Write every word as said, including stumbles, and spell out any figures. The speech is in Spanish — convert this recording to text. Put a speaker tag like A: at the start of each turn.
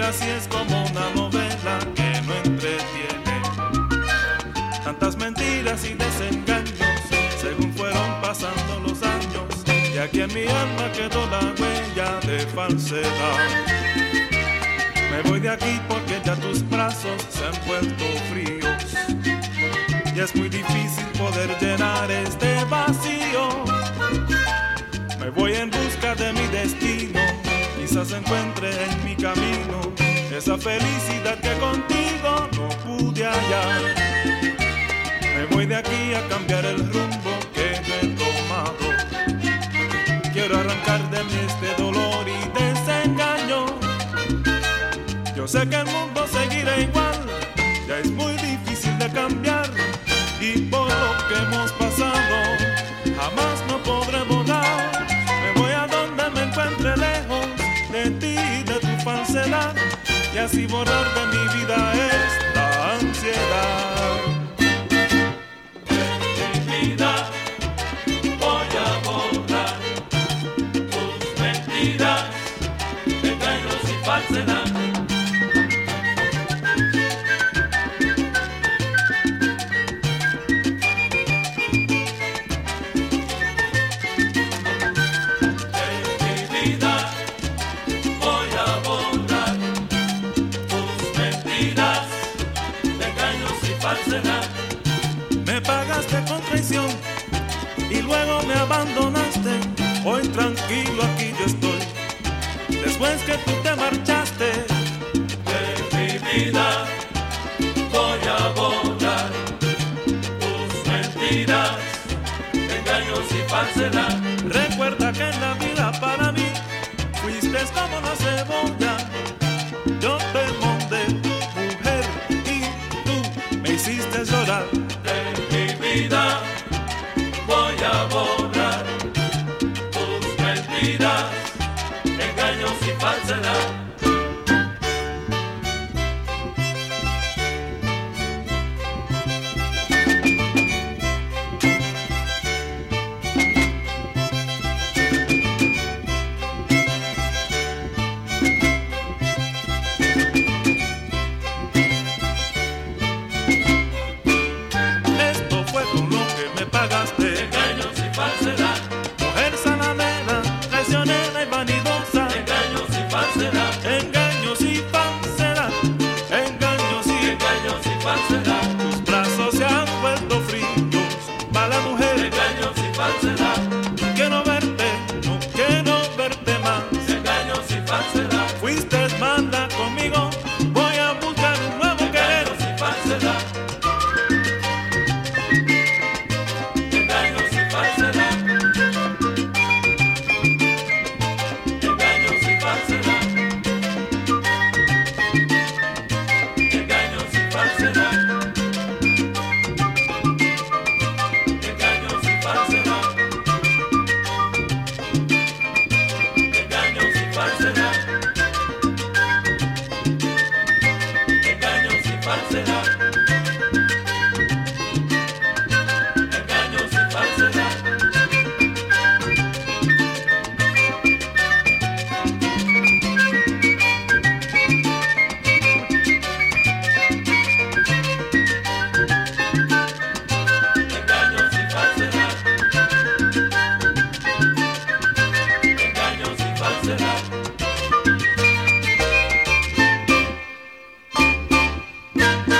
A: vida así es como una novela que no entretiene. Tantas mentiras y desengaños según fueron pasando los años, y aquí en mi alma quedó la huella de falsedad. Me voy de aquí porque ya tus brazos se han vuelto fríos y es muy difícil poder llenar este vacío. Me voy en busca de mi destino, quizás encuentre en mi camino esa felicidad que contigo no pude hallar. Me voy de aquí a cambiar el rumbo que yo he tomado. Quiero arrancar de mí este dolor y desengaño. Yo sé que el mundo seguirá igual, ya es muy difícil de cambiar, y por lo que hemos pasado jamás no podré borrar. Me voy a donde me encuentre lejos de ti y de tu falsedad, y así borrar de mi vida esta ansiedad.
B: De mi vida voy a borrar tus mentiras, engaños y falsedad.
A: Me pagaste con traición y luego me abandonaste. Hoy tranquilo aquí yo estoy, después que tú te marchaste.
B: De mi vida voy a borrar tus mentiras, engaños y falsedad.
A: Recuerda que en la vida para mí fuiste como la cebolla. Yo te monté, mujer, y tú me hiciste llorar.
B: De mi vida voy a borrar tus mentiras, engaños y falsedad. Engaños y falsedad.
A: Mujer salamera, traicionera y vanidosa.
B: Engaños y falsedad.
A: Engaños y falsedad. Engaños y
B: engaños y falsedad.
A: Tus brazos se han vuelto fríos, mala mujer.
B: Engaños y falsedad.
A: Quiero verte, no quiero verte más.
B: Engaños y falsedad.
A: Fuiste mala conmigo, voy a buscar un nuevo querer.
B: Engaños y falsedad. Falsedad.